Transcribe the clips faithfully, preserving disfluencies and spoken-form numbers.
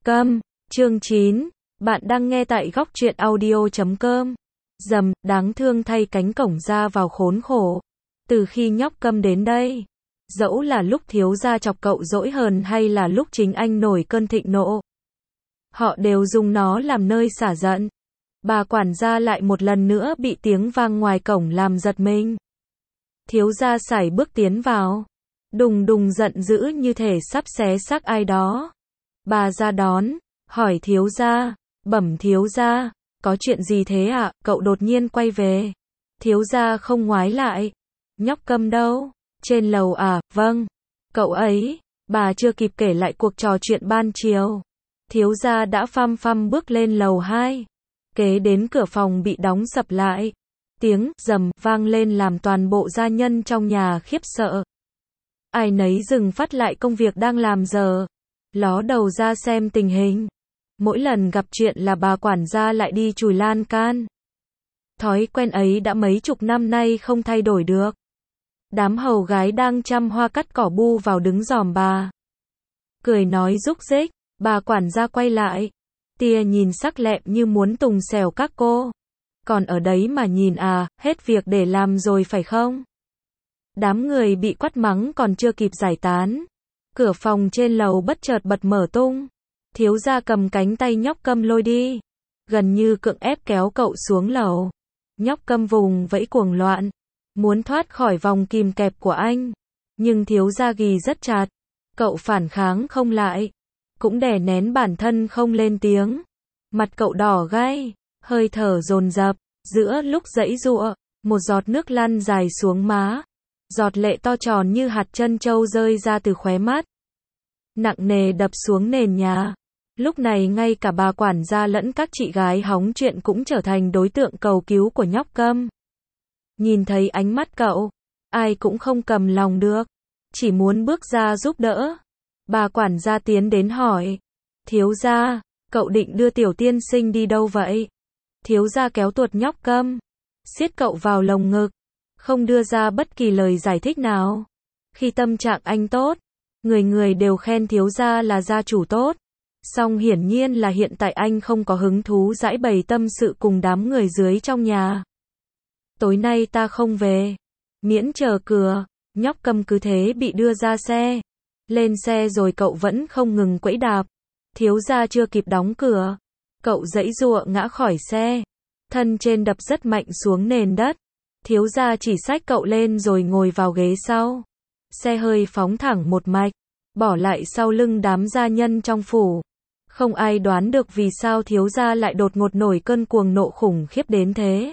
Câm, chương chín, bạn đang nghe tại góc truyện audio chấm com. Dầm, đáng thương thay cánh cổng ra vào khốn khổ. Từ khi nhóc Câm đến đây, dẫu là lúc thiếu gia chọc cậu dỗi hờn hay là lúc chính anh nổi cơn thịnh nộ, họ đều dùng nó làm nơi xả giận. Bà quản gia lại một lần nữa bị tiếng vang ngoài cổng làm giật mình. Thiếu gia sải bước tiến vào, đùng đùng giận dữ như thể sắp xé xác ai đó. Bà ra đón, hỏi thiếu gia, bẩm thiếu gia, có chuyện gì thế ạ? Cậu đột nhiên quay về. Thiếu gia không ngoái lại. Nhóc Câm đâu? Trên lầu à? Vâng. Cậu ấy. Bà chưa kịp kể lại cuộc trò chuyện ban chiều, thiếu gia đã phăm phăm bước lên lầu hai. Kế đến cửa phòng bị đóng sập lại. Tiếng rầm vang lên làm toàn bộ gia nhân trong nhà khiếp sợ. Ai nấy dừng phát lại công việc đang làm giờ, ló đầu ra xem tình hình. Mỗi lần gặp chuyện là bà quản gia lại đi chùi lan can. Thói quen ấy đã mấy chục năm nay không thay đổi được. Đám hầu gái đang chăm hoa cắt cỏ bu vào đứng giòm bà, cười nói rúc rích. Bà quản gia quay lại, tia nhìn sắc lẹm như muốn tùng xèo các cô. Còn ở đấy mà nhìn à, hết việc để làm rồi phải không? Đám người bị quát mắng còn chưa kịp giải tán, cửa phòng trên lầu bất chợt bật mở tung. Thiếu gia cầm cánh tay nhóc Câm lôi đi, gần như cưỡng ép kéo cậu xuống lầu. Nhóc Câm vùng vẫy cuồng loạn, muốn thoát khỏi vòng kìm kẹp của anh, nhưng thiếu gia ghì rất chặt. Cậu phản kháng không lại, cũng đè nén bản thân không lên tiếng. Mặt cậu đỏ gay, hơi thở dồn dập. Giữa lúc giãy giụa, một giọt nước lăn dài xuống má, giọt lệ to tròn như hạt trân châu rơi ra từ khóe mắt, nặng nề đập xuống nền nhà. Lúc này ngay cả bà quản gia lẫn các chị gái hóng chuyện cũng trở thành đối tượng cầu cứu của nhóc Câm. Nhìn thấy ánh mắt cậu, ai cũng không cầm lòng được, chỉ muốn bước ra giúp đỡ. Bà quản gia tiến đến hỏi, thiếu gia, cậu định đưa tiểu tiên sinh đi đâu vậy? Thiếu gia kéo tuột nhóc Câm, siết cậu vào lồng ngực, không đưa ra bất kỳ lời giải thích nào. Khi tâm trạng anh tốt, người người đều khen thiếu gia là gia chủ tốt. Song hiển nhiên là hiện tại anh không có hứng thú giãi bày tâm sự cùng đám người dưới trong nhà. Tối nay ta không về, miễn chờ cửa. Nhóc Câm cứ thế bị đưa ra xe. Lên xe rồi cậu vẫn không ngừng quẫy đạp. Thiếu gia chưa kịp đóng cửa, cậu giãy giụa ngã khỏi xe, thân trên đập rất mạnh xuống nền đất. Thiếu gia chỉ xách cậu lên rồi ngồi vào ghế sau. Xe hơi phóng thẳng một mạch, bỏ lại sau lưng đám gia nhân trong phủ. Không ai đoán được vì sao thiếu gia lại đột ngột nổi cơn cuồng nộ khủng khiếp đến thế.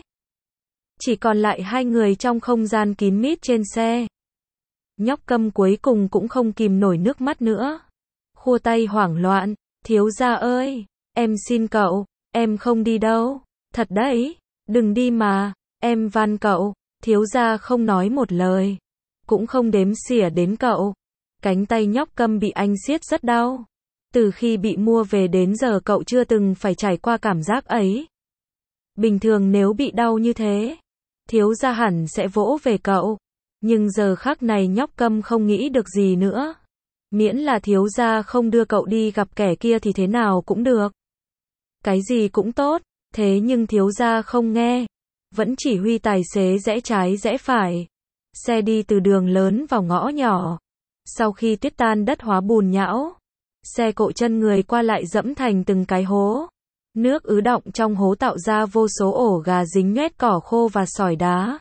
Chỉ còn lại hai người trong không gian kín mít trên xe. Nhóc Câm cuối cùng cũng không kìm nổi nước mắt nữa, khua tay hoảng loạn, thiếu gia ơi, em xin cậu, em không đi đâu, thật đấy, đừng đi mà, em van cậu. Thiếu gia không nói một lời, cũng không đếm xỉa đến cậu. Cánh tay nhóc Câm bị anh siết rất đau. Từ khi bị mua về đến giờ cậu chưa từng phải trải qua cảm giác ấy. Bình thường nếu bị đau như thế, thiếu gia hẳn sẽ vỗ về cậu. Nhưng giờ khắc này nhóc Câm không nghĩ được gì nữa. Miễn là thiếu gia không đưa cậu đi gặp kẻ kia thì thế nào cũng được. Cái gì cũng tốt, thế nhưng thiếu gia không nghe. Vẫn chỉ huy tài xế rẽ trái rẽ phải. Xe đi từ đường lớn vào ngõ nhỏ. Sau khi tuyết tan đất hóa bùn nhão, xe cộ chân người qua lại dẫm thành từng cái hố. Nước ứ đọng trong hố tạo ra vô số ổ gà dính nhoét cỏ khô và sỏi đá.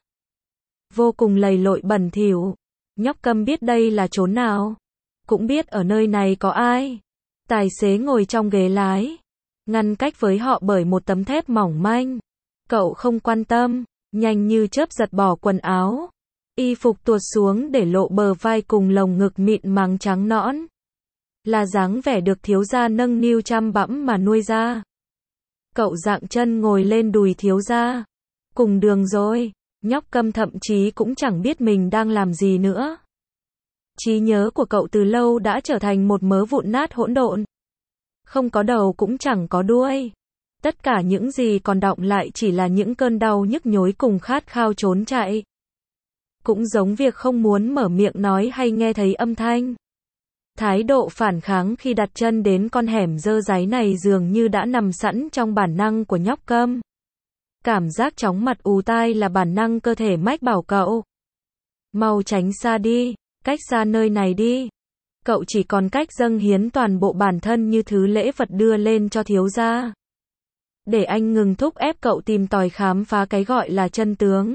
Vô cùng lầy lội bẩn thỉu. Nhóc Câm biết đây là chốn nào, cũng biết ở nơi này có ai. Tài xế ngồi trong ghế lái, ngăn cách với họ bởi một tấm thép mỏng manh. Cậu không quan tâm, nhanh như chớp giật bỏ quần áo, y phục tuột xuống để lộ bờ vai cùng lồng ngực mịn màng trắng nõn. Là dáng vẻ được thiếu gia nâng niu chăm bẵm mà nuôi ra. Cậu dạng chân ngồi lên đùi thiếu gia. Cùng đường rồi. Nhóc Câm thậm chí cũng chẳng biết mình đang làm gì nữa. Trí nhớ của cậu từ lâu đã trở thành một mớ vụn nát hỗn độn. Không có đầu cũng chẳng có đuôi. Tất cả những gì còn đọng lại chỉ là những cơn đau nhức nhối cùng khát khao trốn chạy. Cũng giống việc không muốn mở miệng nói hay nghe thấy âm thanh. Thái độ phản kháng khi đặt chân đến con hẻm dơ dáy này dường như đã nằm sẵn trong bản năng của nhóc Câm. Cảm giác chóng mặt ù tai là bản năng cơ thể mách bảo cậu. Mau tránh xa đi, cách xa nơi này đi. Cậu chỉ còn cách dâng hiến toàn bộ bản thân như thứ lễ vật đưa lên cho thiếu gia. Để anh ngừng thúc ép cậu tìm tòi khám phá cái gọi là chân tướng.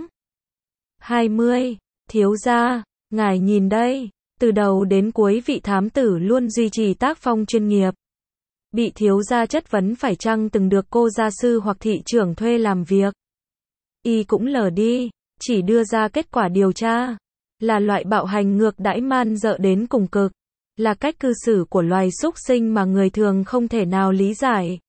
hai mươi. Thiếu gia, ngài nhìn đây. Từ đầu đến cuối vị thám tử luôn duy trì tác phong chuyên nghiệp. Bị thiếu gia chất vấn phải chăng từng được cô gia sư hoặc thị trưởng thuê làm việc. Y cũng lờ đi, chỉ đưa ra kết quả điều tra. Là loại bạo hành ngược đãi man dợ đến cùng cực. Là cách cư xử của loài súc sinh mà người thường không thể nào lý giải.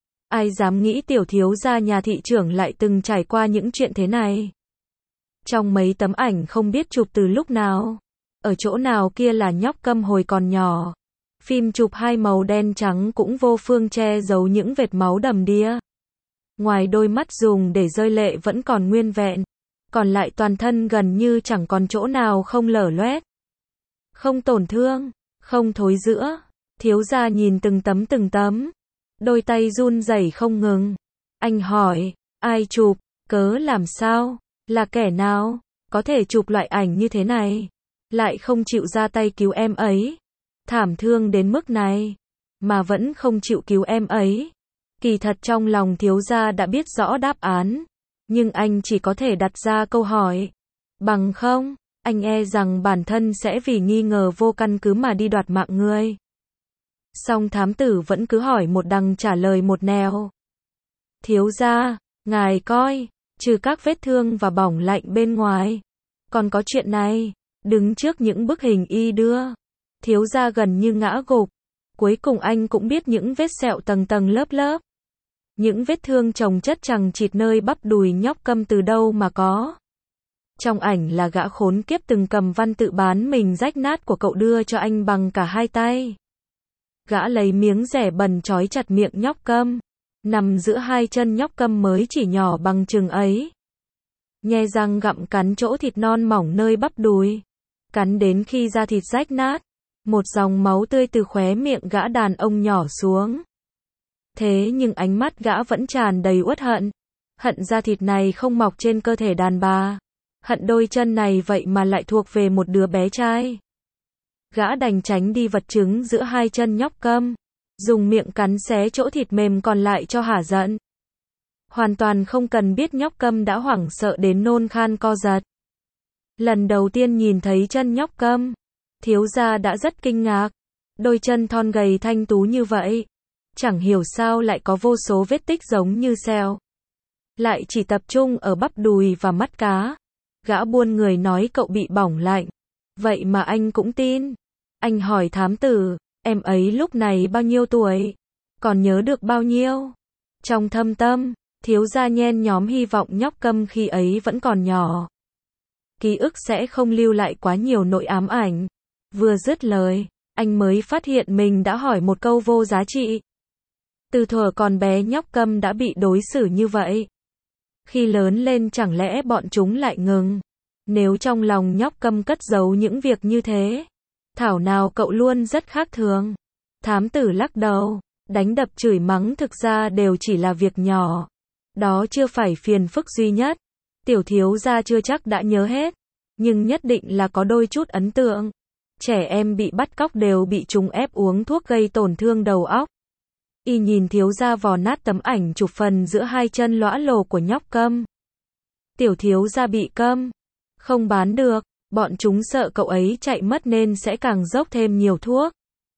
Ai dám nghĩ tiểu thiếu gia nhà thị trưởng lại từng trải qua những chuyện thế này. Trong mấy tấm ảnh không biết chụp từ lúc nào. Ở chỗ nào kia là nhóc Câm hồi còn nhỏ. Phim chụp hai màu đen trắng cũng vô phương che giấu những vệt máu đầm đìa. Ngoài đôi mắt dùng để rơi lệ vẫn còn nguyên vẹn. Còn lại toàn thân gần như chẳng còn chỗ nào không lở loét. Không tổn thương, không thối rữa. Thiếu gia nhìn từng tấm từng tấm. Đôi tay run rẩy không ngừng. Anh hỏi, ai chụp, cớ làm sao, là kẻ nào, có thể chụp loại ảnh như thế này, lại không chịu ra tay cứu em ấy. Thảm thương đến mức này, mà vẫn không chịu cứu em ấy. Kỳ thật trong lòng thiếu gia đã biết rõ đáp án, nhưng anh chỉ có thể đặt ra câu hỏi. Bằng không, anh e rằng bản thân sẽ vì nghi ngờ vô căn cứ mà đi đoạt mạng người. Song thám tử vẫn cứ hỏi một đằng trả lời một nẻo. Thiếu gia, ngài coi, trừ các vết thương và bỏng lạnh bên ngoài, còn có chuyện này. Đứng trước những bức hình y đưa, thiếu gia gần như ngã gục. Cuối cùng anh cũng biết những vết sẹo tầng tầng lớp lớp. Những vết thương chồng chất chằng chịt nơi bắp đùi nhóc Câm từ đâu mà có. Trong ảnh là gã khốn kiếp từng cầm văn tự bán mình rách nát của cậu đưa cho anh bằng cả hai tay. Gã lấy miếng rẻ bần trói chặt miệng nhóc Câm, nằm giữa hai chân nhóc Câm mới chỉ nhỏ bằng chừng ấy. Nhe răng gặm cắn chỗ thịt non mỏng nơi bắp đùi, cắn đến khi da thịt rách nát, một dòng máu tươi từ khóe miệng gã đàn ông nhỏ xuống. Thế nhưng ánh mắt gã vẫn tràn đầy uất hận. Hận da thịt này không mọc trên cơ thể đàn bà. Hận đôi chân này vậy mà lại thuộc về một đứa bé trai. Gã đành tránh đi vật chứng giữa hai chân nhóc Câm, dùng miệng cắn xé chỗ thịt mềm còn lại cho hả giận. Hoàn toàn không cần biết nhóc Câm đã hoảng sợ đến nôn khan co giật. Lần đầu tiên nhìn thấy chân nhóc Câm, thiếu gia đã rất kinh ngạc. Đôi chân thon gầy thanh tú như vậy, chẳng hiểu sao lại có vô số vết tích giống như sẹo. Lại chỉ tập trung ở bắp đùi và mắt cá. Gã buôn người nói cậu bị bỏng lạnh. Vậy mà anh cũng tin. Anh hỏi thám tử, em ấy lúc này bao nhiêu tuổi? Còn nhớ được bao nhiêu? Trong thâm tâm, thiếu gia nhen nhóm hy vọng nhóc Câm khi ấy vẫn còn nhỏ. Ký ức sẽ không lưu lại quá nhiều nỗi ám ảnh. Vừa dứt lời, anh mới phát hiện mình đã hỏi một câu vô giá trị. Từ thuở còn bé nhóc Câm đã bị đối xử như vậy. Khi lớn lên chẳng lẽ bọn chúng lại ngừng? Nếu trong lòng nhóc Câm cất giấu những việc như thế, thảo nào cậu luôn rất khác thường. Thám tử lắc đầu, đánh đập chửi mắng thực ra đều chỉ là việc nhỏ. Đó chưa phải phiền phức duy nhất. Tiểu thiếu gia chưa chắc đã nhớ hết, nhưng nhất định là có đôi chút ấn tượng. Trẻ em bị bắt cóc đều bị chúng ép uống thuốc gây tổn thương đầu óc. Y nhìn thiếu gia vò nát tấm ảnh chụp phần giữa hai chân lõa lồ của nhóc Câm. Tiểu thiếu gia bị câm, không bán được, bọn chúng sợ cậu ấy chạy mất nên sẽ càng dốc thêm nhiều thuốc.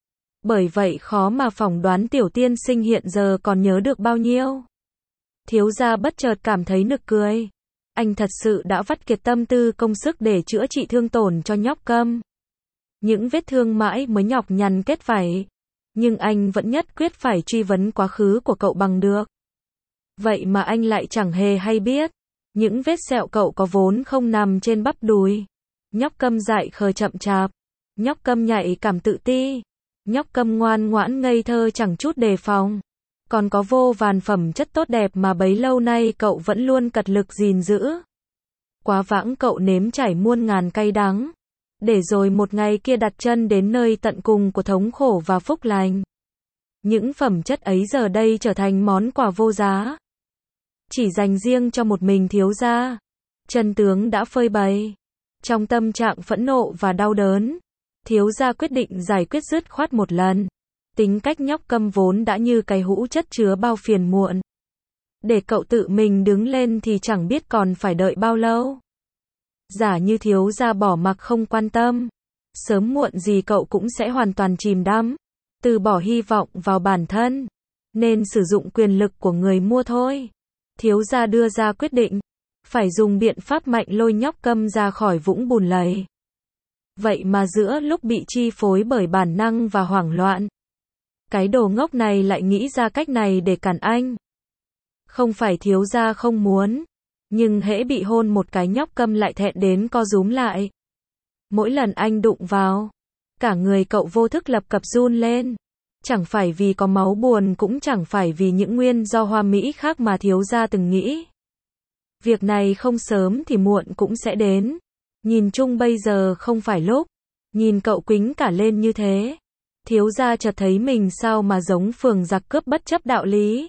Bởi vậy khó mà phỏng đoán tiểu tiên sinh hiện giờ còn nhớ được bao nhiêu. Thiếu gia bất chợt cảm thấy nực cười. Anh thật sự đã vắt kiệt tâm tư công sức để chữa trị thương tổn cho nhóc Câm. Những vết thương mãi mới nhọc nhằn kết vảy. Nhưng anh vẫn nhất quyết phải truy vấn quá khứ của cậu bằng được. Vậy mà anh lại chẳng hề hay biết. Những vết sẹo cậu có vốn không nằm trên bắp đùi. Nhóc Câm dại khờ chậm chạp. Nhóc Câm nhạy cảm tự ti. Nhóc Câm ngoan ngoãn ngây thơ chẳng chút đề phòng. Còn có vô vàn phẩm chất tốt đẹp mà bấy lâu nay cậu vẫn luôn cật lực gìn giữ. Quá vãng cậu nếm trải muôn ngàn cay đắng. để rồi một ngày kia đặt chân đến nơi tận cùng của thống khổ và phúc lành. Những phẩm chất ấy giờ đây trở thành món quà vô giá, chỉ dành riêng cho một mình thiếu gia. Chân tướng đã phơi bày. Trong tâm trạng phẫn nộ và đau đớn, thiếu gia quyết định giải quyết dứt khoát một lần. Tính cách nhóc Câm vốn đã như cái hũ chất chứa bao phiền muộn. Để cậu tự mình đứng lên thì chẳng biết còn phải đợi bao lâu. Giả như thiếu gia bỏ mặc không quan tâm, sớm muộn gì cậu cũng sẽ hoàn toàn chìm đắm, từ bỏ hy vọng vào bản thân, nên sử dụng quyền lực của người mua thôi. Thiếu gia đưa ra quyết định, phải dùng biện pháp mạnh lôi nhóc Câm ra khỏi vũng bùn lầy. Vậy mà giữa lúc bị chi phối bởi bản năng và hoảng loạn, cái đồ ngốc này lại nghĩ ra cách này để cản anh. Không phải thiếu gia không muốn, nhưng hễ bị hôn một cái nhóc Câm lại thẹn đến co rúm lại. Mỗi lần anh đụng vào, cả người cậu vô thức lập cập run lên. Chẳng phải vì có máu buồn, cũng chẳng phải vì những nguyên do hoa mỹ khác mà thiếu gia từng nghĩ. Việc này không sớm thì muộn cũng sẽ đến. Nhìn chung bây giờ không phải lúc. Nhìn cậu quính cả lên như thế, thiếu gia chợt thấy mình sao mà giống phường giặc cướp bất chấp đạo lý,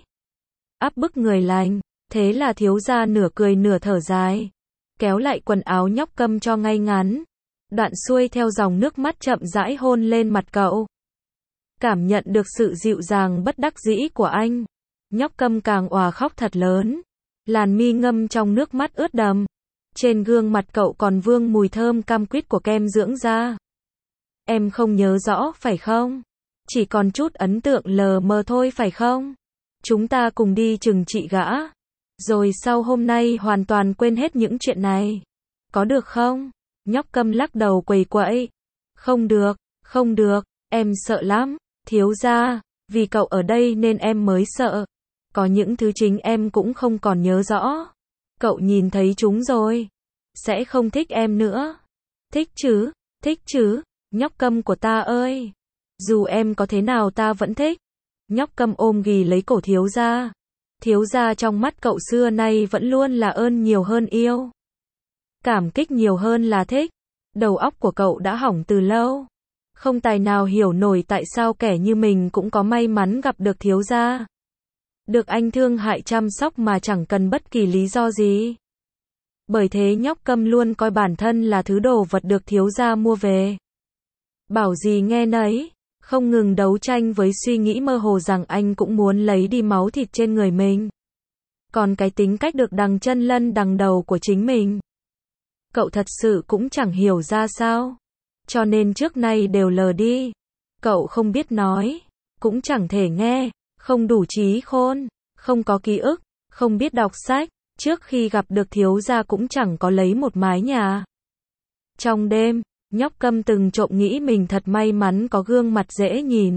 áp bức người lành. Thế là thiếu gia nửa cười nửa thở dài, kéo lại quần áo nhóc Câm cho ngay ngắn, đoạn xuôi theo dòng nước mắt chậm rãi hôn lên mặt cậu. Cảm nhận được sự dịu dàng bất đắc dĩ của anh, nhóc Câm càng òa khóc thật lớn, làn mi ngâm trong nước mắt ướt đầm. Trên gương mặt cậu còn vương mùi thơm cam quýt của kem dưỡng da. Em không nhớ rõ phải không? Chỉ còn chút ấn tượng lờ mờ thôi phải không? Chúng ta cùng đi trừng trị gã, rồi sau hôm nay hoàn toàn quên hết những chuyện này. Có được không? Nhóc Câm lắc đầu quầy quậy. Không được, không được, em sợ lắm, thiếu gia, vì cậu ở đây nên em mới sợ. Có những thứ chính em cũng không còn nhớ rõ. Cậu nhìn thấy chúng rồi, sẽ không thích em nữa. Thích chứ, thích chứ, nhóc Câm của ta ơi. Dù em có thế nào ta vẫn thích. Nhóc Câm ôm ghì lấy cổ thiếu gia. Thiếu gia trong mắt cậu xưa nay vẫn luôn là ơn nhiều hơn yêu, cảm kích nhiều hơn là thích. Đầu óc của cậu đã hỏng từ lâu, không tài nào hiểu nổi tại sao kẻ như mình cũng có may mắn gặp được thiếu gia, được anh thương hại chăm sóc mà chẳng cần bất kỳ lý do gì. Bởi thế nhóc Câm luôn coi bản thân là thứ đồ vật được thiếu gia mua về. Bảo gì nghe nấy, không ngừng đấu tranh với suy nghĩ mơ hồ rằng anh cũng muốn lấy đi máu thịt trên người mình. Còn cái tính cách được đằng chân lân đằng đầu của chính mình, cậu thật sự cũng chẳng hiểu ra sao. Cho nên trước nay đều lờ đi. Cậu không biết nói, cũng chẳng thể nghe, không đủ trí khôn, không có ký ức, không biết đọc sách. Trước khi gặp được thiếu gia cũng chẳng có lấy một mái nhà. Trong đêm, nhóc Câm từng trộm nghĩ mình thật may mắn có gương mặt dễ nhìn,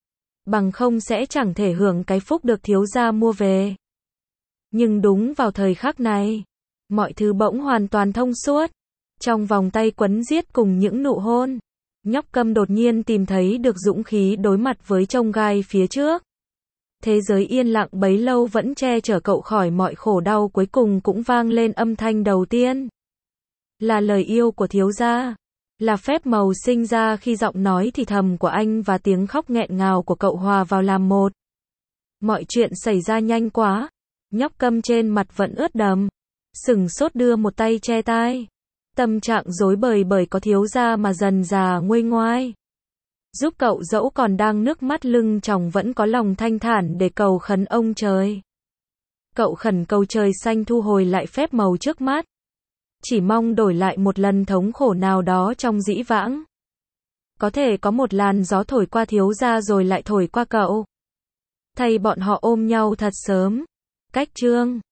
bằng không sẽ chẳng thể hưởng cái phúc được thiếu gia mua về. Nhưng đúng vào thời khắc này, mọi thứ bỗng hoàn toàn thông suốt. Trong vòng tay quấn giết cùng những nụ hôn, nhóc Câm đột nhiên tìm thấy được dũng khí đối mặt với chông gai phía trước. Thế giới yên lặng bấy lâu vẫn che chở cậu khỏi mọi khổ đau, cuối cùng cũng vang lên âm thanh đầu tiên. Là lời yêu của thiếu gia, là phép màu sinh ra khi giọng nói thì thầm của anh và tiếng khóc nghẹn ngào của cậu hòa vào làm một. Mọi chuyện xảy ra nhanh quá, nhóc Câm trên mặt vẫn ướt đầm, sửng sốt đưa một tay che tai. Tâm trạng rối bời bởi có thiếu gia mà dần dà nguôi ngoai. Giúp cậu dẫu còn đang nước mắt lưng tròng vẫn có lòng thanh thản để cầu khấn ông trời. Cậu khẩn cầu trời xanh thu hồi lại phép màu trước mắt, chỉ mong đổi lại một lần thống khổ nào đó trong dĩ vãng. Có thể có một làn gió thổi qua thiếu gia rồi lại thổi qua cậu, thay bọn họ ôm nhau thật sớm. Cách chương